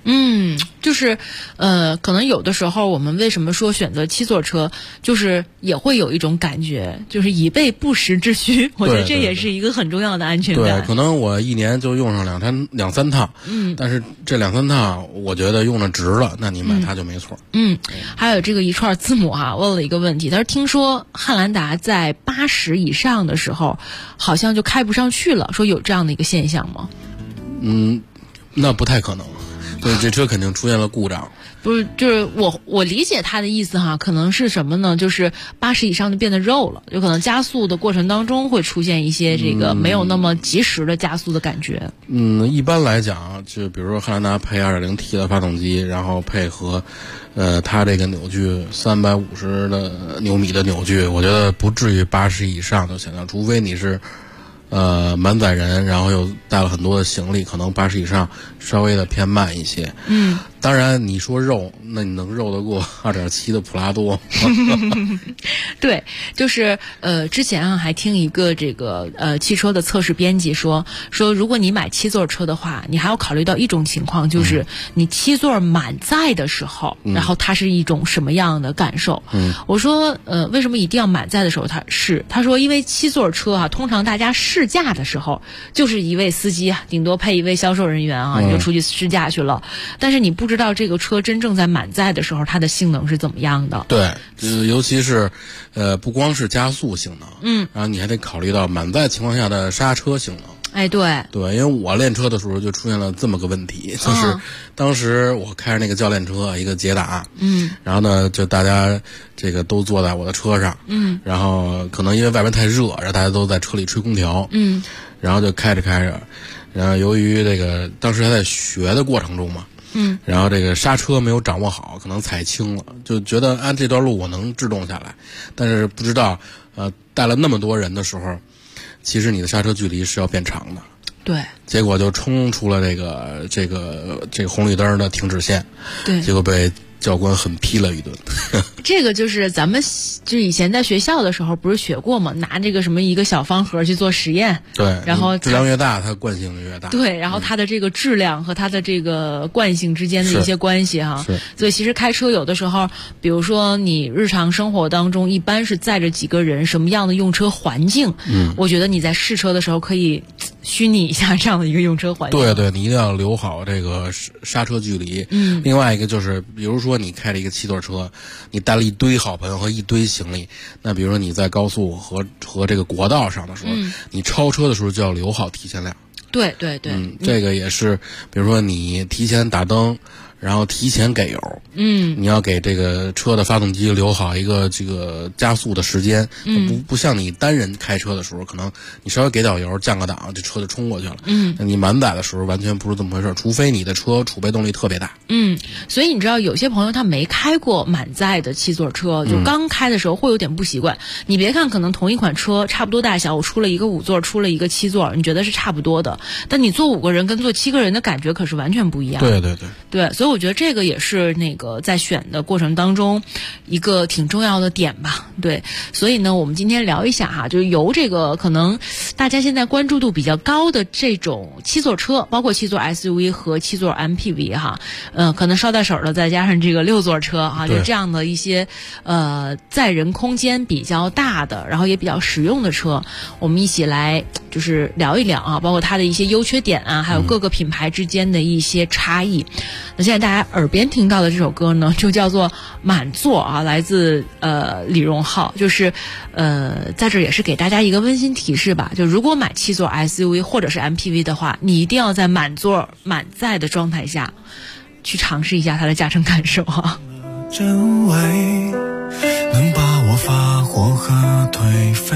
就是可能有的时候我们为什么说选择七座车，就是也会有一种感觉，就是以备不时之需。我觉得这也是一个很重要的安全感。 对，可能我一年就用上两三趟，但是这两三趟我觉得用的值了，那你买它就没错。 还有这个一串字母问了一个问题，他说听说汉兰达在80以上的时候好像就开不上去了，说有这样的一个现象吗？ 那不太可能。对，这车肯定出现了故障。 不是，就是我理解他的意思哈，可能是什么呢？就是80以上就变得肉了，有可能加速的过程当中会出现一些这个没有那么及时的加速的感觉。 一般来讲，就比如说汉兰达配 2.0T 的发动机，然后配合它这个扭矩350的牛米的扭矩，我觉得不至于80以上就想象，除非你是满载人，然后又带了很多的行李，可能80以上稍微的偏慢一些。当然你说肉，那你能肉得过2.7的普拉多对，就是之前还听一个这个汽车的测试编辑说如果你买7座车的话，你还要考虑到一种情况，就是你7座满载的时候，然后它是一种什么样的感受。我说为什么一定要满载的时候？他说因为7座车通常大家试驾的时候就是一位司机顶多配一位销售人员你就出去试驾去了，但是你不知道这个车真正在满载的时候它的性能是怎么样的。 对，尤其是不光是加速性能，然后你还得考虑到满载情况下的刹车性能。 对， 因为我练车的时候就出现了这么个问题，就是当时我开着那个教练车，一个捷达，然后呢就大家这个都坐在我的车上，然后可能因为外边太热，然后大家都在车里吹空调，然后就开着，然后由于这个当时还在学的过程中嘛，然后这个刹车没有掌握好，可能踩轻了，就觉得按这段路我能制动下来，但是不知道带了那么多人的时候，其实你的刹车距离是要变长的。 对， 结果就冲出了这个红绿灯的停止线， 对， 结果被教官狠批了一顿。 这个就是咱们就以前在学校的时候不是学过吗？拿这个什么一个小方盒去做实验， 对， 然后质量越大，它惯性就越大。 对，然后它的这个质量和它的这个惯性之间的一些关系所以其实开车有的时候，比如说你日常生活当中一般是载着几个人，什么样的用车环境，我觉得你在试车的时候可以虚拟一下这样的一个用车环境。 对，你一定要留好这个刹车距离。另外一个就是比如说你开了一个7座车，你带了一堆好朋友和一堆行李，那比如说你在高速和这个国道上的时候，你超车的时候就要留好提前量。 对， 这个也是，比如说你提前打灯，然后提前给油，你要给这个车的发动机留好一个这个加速的时间，不像你单人开车的时候，可能你稍微给点油降个档，这车就冲过去了。你满载的时候完全不是这么回事，除非你的车储备动力特别大。 所以你知道有些朋友他没开过满载的7座车，就刚开的时候会有点不习惯。你别看可能同一款车差不多大小，我出了一个5座，出了一个7座，你觉得是差不多的，但你坐5个人跟坐7个人的感觉可是完全不一样。对，所以我觉得这个也是那个在选的过程当中一个挺重要的点吧。对，所以呢我们今天聊一下就是由这个可能大家现在关注度比较高的这种7座车，包括7座 SUV 和7座 MPV 可能捎带手的再加上这个6座车就这样的一些载人空间比较大的，然后也比较实用的车，我们一起来就是聊一聊包括它的一些优缺点还有各个品牌之间的一些差异。那现在大家耳边听到的这首歌呢，就叫做满座来自李荣浩，就是在这也是给大家一个温馨提示吧，就如果买7座 SUV 或者是 MPV 的话，你一定要在满座满载的状态下去尝试一下它的驾乘感受真伪能把我发火和颓废，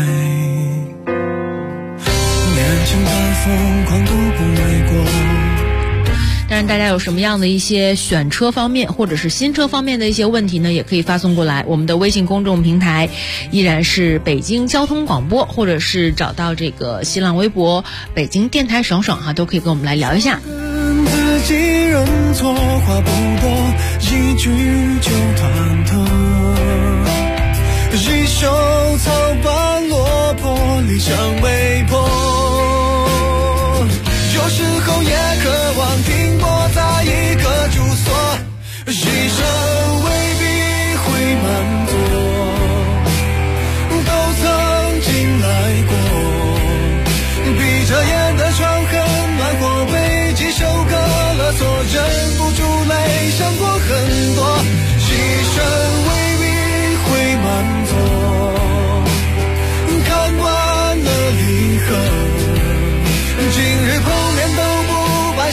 年轻再疯狂都不为过。 当然大家有什么样的一些选车方面或者是新车方面的一些问题呢，也可以发送过来，我们的微信公众平台依然是北京交通广播，或者是找到这个新浪微博北京电台爽爽都可以跟我们来聊一下。 跟自己认错，话不多，一句就忐忑，一手草般落魄，理想未破，有时候也渴望停泊在一个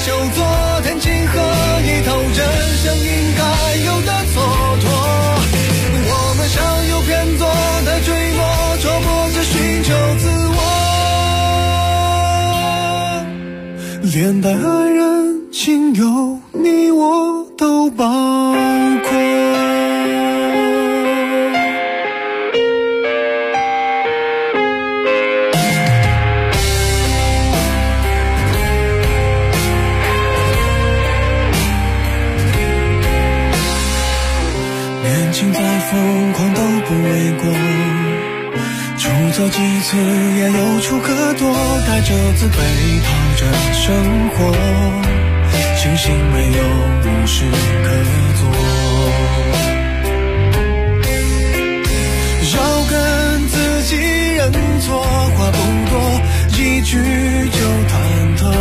朽昨天情何以透人生应该有的蹉跎。我们像有偏左的坠落，戳破着寻求自我，连带爱人亲友你我都包括。年轻再疯狂都不为过，出走几次也有处可躲，带着自卑讨着生活，庆幸没有无事可做。要跟自己认错，话不多，一句就忐忑，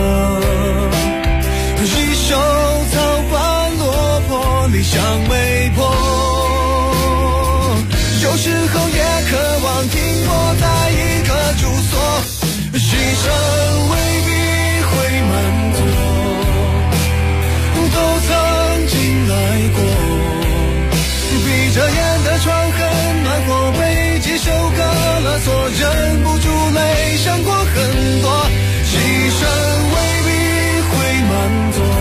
一手草般落魄，理想没破。有时候也渴望停泊在一个住所，牺牲未必会满足，都曾经来过。闭着眼的窗很暖和，被几首歌勒索，忍不住泪闪过很多。牺牲未必会满足，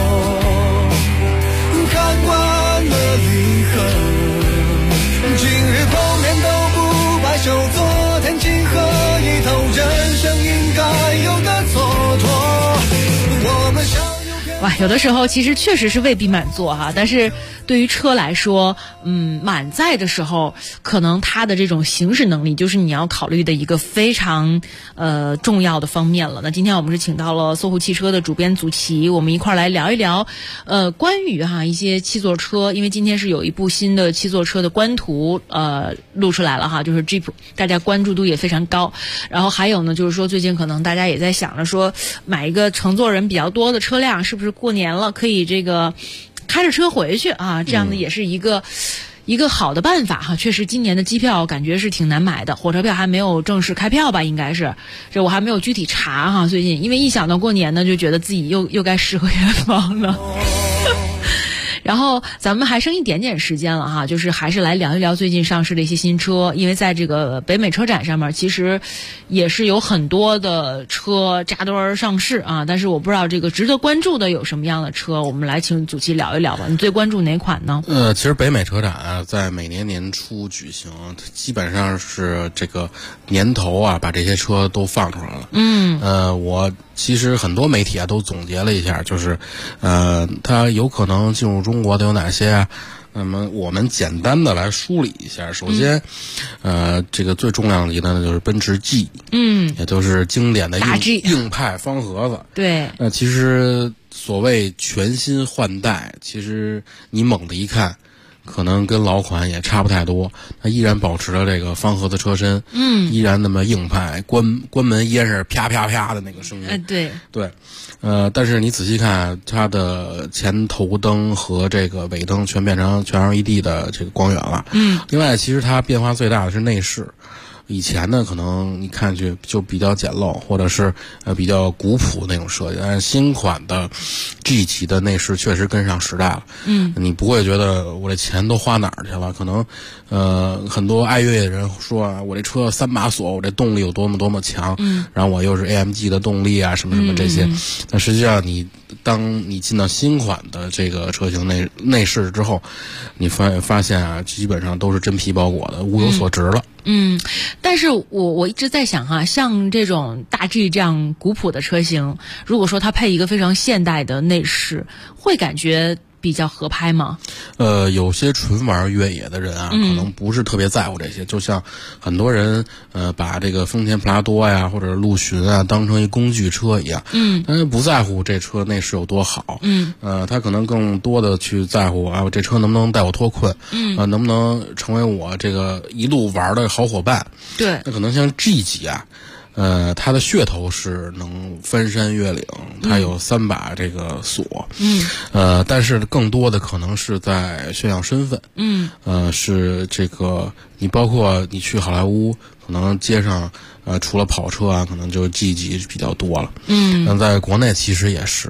看惯了离合，今日碰面都不白首，昨天情何以透人生应该有的蹉跎。我们想哇，有的时候其实确实是未必满座哈，但是对于车来说，满载的时候，可能它的这种行驶能力就是你要考虑的一个非常重要的方面了。那今天我们是请到了搜狐汽车的主编祖奇，我们一块儿来聊一聊关于一些七座车，因为今天是有一部新的七座车的官图录出来了哈，就是 Jeep， 大家关注度也非常高。然后还有呢，就是说最近可能大家也在想着说，买一个乘坐人比较多的车辆，是不是过年了可以这个开着车回去啊？这样的也是一个好的办法哈。确实今年的机票感觉是挺难买的，火车票还没有正式开票吧，应该是，这我还没有具体查哈。最近因为一想到过年呢，就觉得自己又该诗和远方了。然后咱们还剩一点点时间了哈，就是还是来聊一聊最近上市的一些新车，因为在这个北美车展上面，其实也是有很多的车扎堆儿上市啊，但是我不知道这个值得关注的有什么样的车，我们来请祖奇聊一聊吧。你最关注哪款呢？ 其实北美车展啊，在每年年初举行，基本上是这个年头啊，把这些车都放出来了。我其实很多媒体啊都总结了一下，就是它有可能进入中国的有哪些啊？那么我们简单的来梳理一下。首先，这个最重量级的呢就是奔驰 G， 也就是经典的硬派方盒子。 对， 其实所谓全新换代，其实你猛的一看，可能跟老款也差不太多，它依然保持了这个方盒子车身，依然那么硬派，关门烟是啪啪啪的那个声音。 对， 但是你仔细看，它的前头灯和这个尾灯全变成全 LED 的这个光源了。另外，其实它变化最大的是内饰。以前呢，可能你看上去就比较简陋，或者是比较古朴那种设计，但是新款的 G 级的内饰确实跟上时代了。你不会觉得我这钱都花哪儿去了？可能很多爱乐的人说啊，我这车3把锁，我这动力有多么多么强，然后我又是 AMG 的动力啊，什么什么这些。但实际上当你进到新款的这个车型内饰之后，你发现啊，基本上都是真皮包裹的，物有所值了。 但是我一直在想哈，像这种大 G 这样古朴的车型，如果说它配一个非常现代的内饰，会感觉比较合拍吗？ 有些纯玩越野的人啊，可能不是特别在乎这些，就像很多人把这个丰田普拉多呀或者陆巡啊当成一工具车一样，但是不在乎这车内饰有多好，他可能更多的去在乎啊，这车能不能带我脱困，能不能成为我这个一路玩的好伙伴。 对， 那可能像 G 级啊。它的噱头是能翻山越岭，它有3把这个锁，但是更多的可能是在炫耀身份，是这个你包括你去好莱坞，可能街上除了跑车啊，可能就 G 级比较多了，在国内其实也是。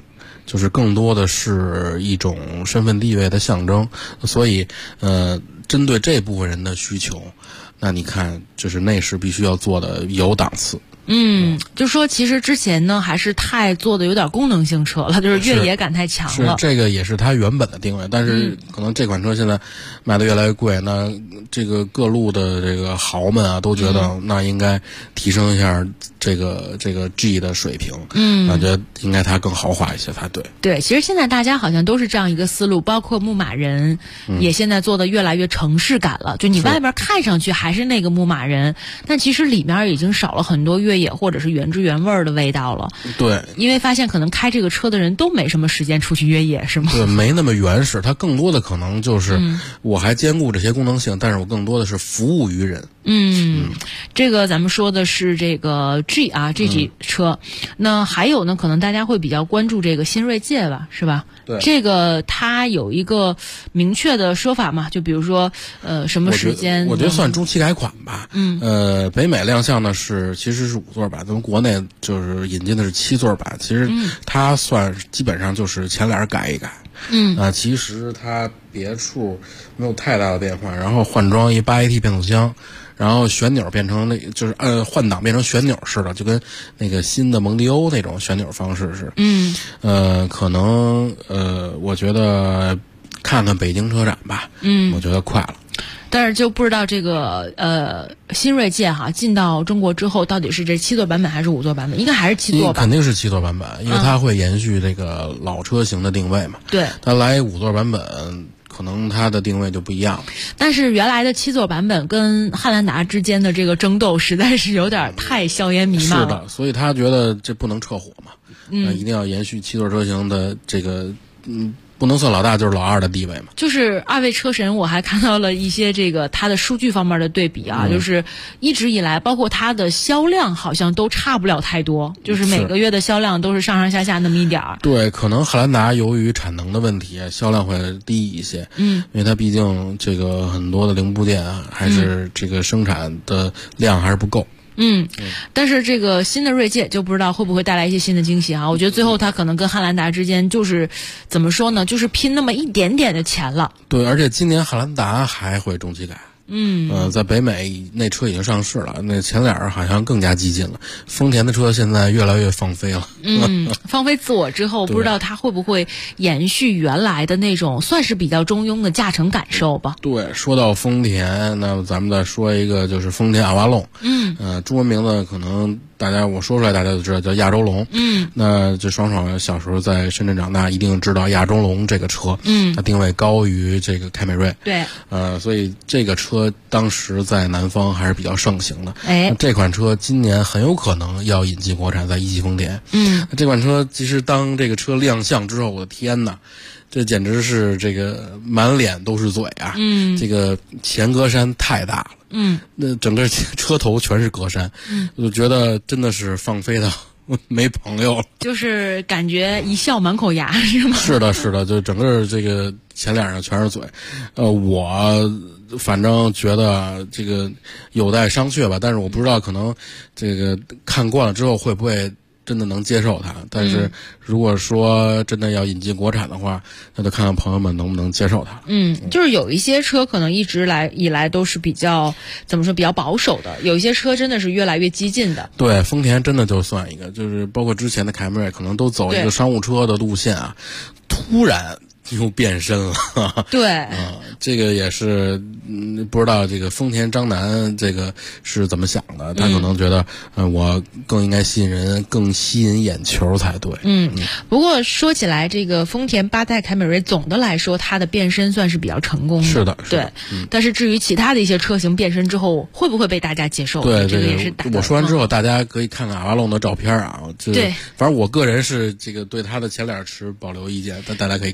就是更多的是一种身份地位的象征。所以针对这部分人的需求，那你看就是内饰必须要做的有档次。 就说其实之前呢还是太做的有点功能性车了，就是越野感太强了。 是这个也是它原本的定位，但是可能这款车现在卖的越来越贵，那这个各路的这个豪们啊都觉得那应该提升一下这个 G 的水平，感觉应该它更豪华一些才对。 对，其实现在大家好像都是这样一个思路，包括牧马人也现在做的越来越城市感了，就你外边看上去还是那个牧马人，但其实里面已经少了很多越野或者是原汁原味的味道了。 对， 因为发现可能开这个车的人都没什么时间出去越野，是吗？ 对，没那么原始，它更多的可能就是我还兼顾这些功能性，但是我更多的是服务于人。 这个咱们说的是这个 G 级车，那还有呢，可能大家会比较关注这个新锐界吧，是吧？ 对， 这个它有一个明确的说法嘛，就比如说什么时间？ 我觉得算中期改款吧。北美亮相的其实是5座版，咱们国内就是引进的是7座版，其实它算基本上就是前脸改一改。其实它别处没有太大的变化，然后换装一8AT 变速箱，然后旋钮变成就是换挡变成旋钮式的，就跟那个新的蒙迪欧那种旋钮方式是。可能我觉得看看北京车展吧。我觉得快了。 但是就不知道这个新锐界进到中国之后，到底是这7座版本还是5座版本？应该还是7座吧？ 肯定是7座版本，因为它会延续这个老车型的定位嘛。 对， 它来5座版本，可能它的定位就不一样了。 但是原来的7座版本跟汉兰达之间的这个争斗，实在是有点太硝烟弥漫了。 是的，所以他觉得这不能撤火嘛，一定要延续7座车型的这个不能算老大就是老二的地位嘛。 就是2位车神，我还看到了一些这个它的数据方面的对比就是一直以来包括它的销量好像都差不了太多，就是每个月的销量都是上上下下那么一点儿。 对，可能汉兰达由于产能的问题，销量会低一些。因为它毕竟这个很多的零部件还是这个生产的量还是不够。 但是这个新的锐界就不知道会不会带来一些新的惊喜我觉得最后它可能跟汉兰达之间就是怎么说呢，就是拼那么一点点的钱了。 对，而且今年汉兰达还会中期改。在北美那车已经上市了，那前脸好像更加激进了。丰田的车现在越来越放飞了。 放飞自我之后，不知道它会不会延续原来的那种算是比较中庸的驾乘感受吧。 对，说到丰田，那咱们再说一个，就是丰田阿瓦隆。中文名字可能我说出来大家都知道，叫亚洲龙。那这爽爽小时候在深圳长大，一定知道亚洲龙这个车。它定位高于这个凯美瑞。 对。 所以这个车当时在南方还是比较盛行的。这款车今年很有可能要引进国产，在一汽丰田。这款车其实当这个车亮相之后，我的天哪，这简直是这个满脸都是嘴啊！这个前格栅太大了。那整个车头全是格栅。我就觉得真的是放飞的没朋友了， 就是感觉一笑满口牙，是吗？ 是的，是的，就整个这个前脸上全是嘴。我反正觉得这个有待商榷吧，但是我不知道可能这个看惯了之后会不会真的能接受它。但是如果说真的要引进国产的话，那就看看朋友们能不能接受它。 就是有一些车可能一直以来都是比较怎么说比较保守的，有一些车真的是越来越激进的。 对，丰田真的就算一个，就是包括之前的凯美瑞可能都走一个商务车的路线突然又变身了。 对， 这个也是不知道这个丰田张楠这个是怎么想的，他可能觉得我更应该吸引人，更吸引眼球才对。 不过说起来，这个丰田8代凯美瑞总的来说它的变身算是比较成功的。 是的， 对。但是至于其他的一些车型变身之后会不会被大家接受， 对， 这个也是我说完之后大家可以看看阿瓦隆的照片对， 反正我个人是这个对他的前脸持保留意见，但大家可以看看。 对，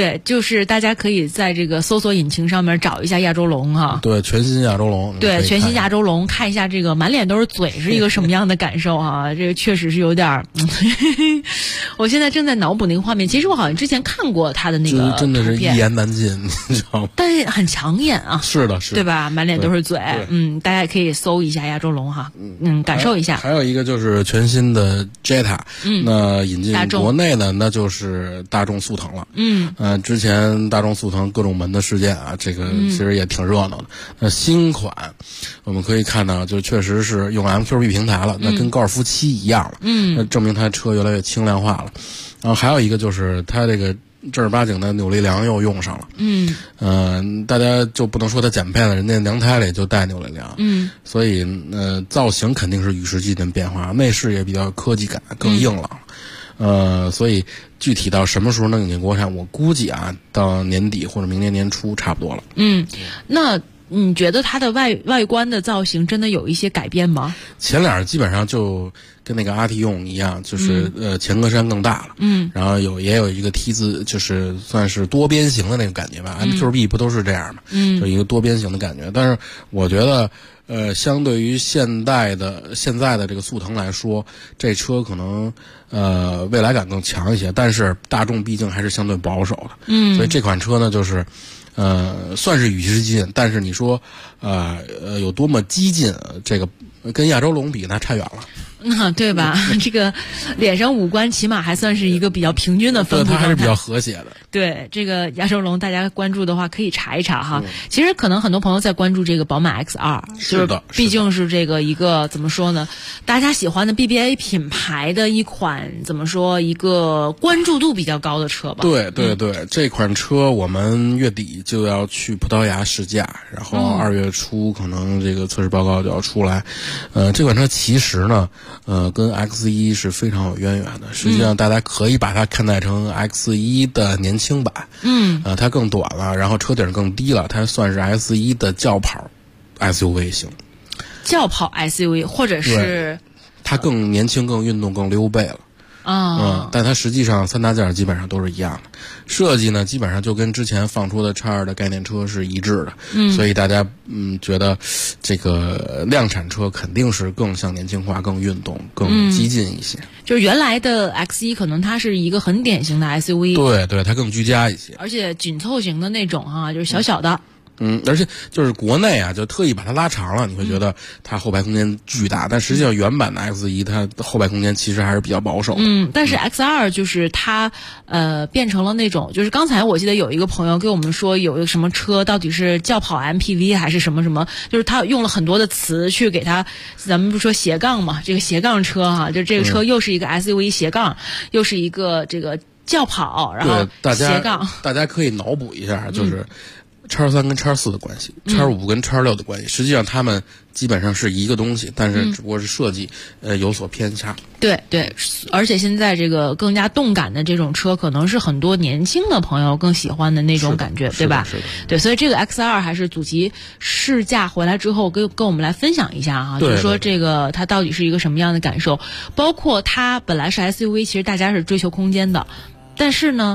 对，就是大家可以在这个搜索引擎上面找一下亚洲龙哈。 对，全新亚洲龙。 对，全新亚洲龙，看一下这个满脸都是嘴是一个什么样的感受啊？这个确实是有点我现在正在脑补那个画面，其实我好像之前看过他的那个图片， 真的是一言难尽，你知道吗？ 但是很抢眼啊。 是的，是的， 对吧？满脸都是嘴，大家也可以搜一下亚洲龙哈，感受一下。 还有一个就是全新的 Jetta，那引进国内呢，那就是大众速腾了。之前大众速腾各种门的事件啊，这个其实也挺热闹的。那新款我们可以看到，就确实是用 MQB 平台了，那跟高尔夫7一样了。那证明它车越来越轻量化了。然后还有一个就是它这个正儿八经的扭力梁又用上了。大家就不能说它减配了，人家娘胎里就带扭力梁。所以造型肯定是与时俱进变化，内饰也比较科技感，更硬朗。所以具体到什么时候能引进国产，我估计啊，到年底或者明年年初差不多了。 那你觉得它的外观的造型真的有一些改变吗？ 前脸基本上就跟那个阿提用一样，就是前格栅更大了。然后也有一个 T 字，就是算是多边形的那个感觉吧。MQB 不都是这样吗？就一个多边形的感觉。但是我觉得相对于现在的这个速腾来说，这车可能未来感更强一些，但是大众毕竟还是相对保守的。所以这款车呢，就是算是与时俱进，但是你说有多么激进，这个跟亚洲龙比那差远了。 对吧？这个脸上五官起码还算是一个比较平均的分布状态， 它还是比较和谐的。 对，这个亚洲龙大家关注的话可以查一查哈。其实可能很多朋友在关注这个宝马 X2，就是毕竟是这个一个怎么说呢，大家喜欢的 BBA 品牌的一款怎么说一个关注度比较高的车吧。 对，这款车我们月底就要去葡萄牙试驾，然后2月初可能这个测试报告就要出来。这款车其实呢跟 X1 是非常有渊源的，实际上大家可以把它看待成 X1 的年轻版。它更短了，然后车顶更低了，它算是 X1 的轿跑 SUV 型。 轿跑 SUV 或者是它更年轻、更运动、更溜背了。但它实际上3大件基本上都是一样的，设计呢基本上就跟之前放出的X2的概念车是一致的。所以大家觉得这个量产车肯定是更像年轻化、更运动、更激进一些。 就是原来的 X1 可能它是一个很典型的 SUV， 对，它更居家一些， 而且紧凑型的那种哈，就是小小的。 而且就是国内啊，就特意把它拉长了，你会觉得它后排空间巨大，但实际上原版的 X1 它后排空间其实还是比较保守的。 但是 X2 就是它变成了那种，就是刚才我记得有一个朋友给我们说有一个什么车到底是轿跑 MPV 还是什么什么，就是他用了很多的词去给它，咱们不说斜杠嘛，这个斜杠车哈，就这个车又是一个 SUV 斜杠，又是一个这个轿跑，然后斜杠。 大家可以脑补一下，就是X3跟X4的关系，X5跟X6的关系，实际上它们基本上是一个东西，但是只不过是设计有所偏差。 对，而且现在这个更加动感的这种车，可能是很多年轻的朋友更喜欢的那种感觉，对吧？对，所以这个 X2 还是祖籍试驾回来之后跟我们来分享一下哈，就是说这个它到底是一个什么样的感受，包括它本来是 SUV， 其实大家是追求空间的，但是呢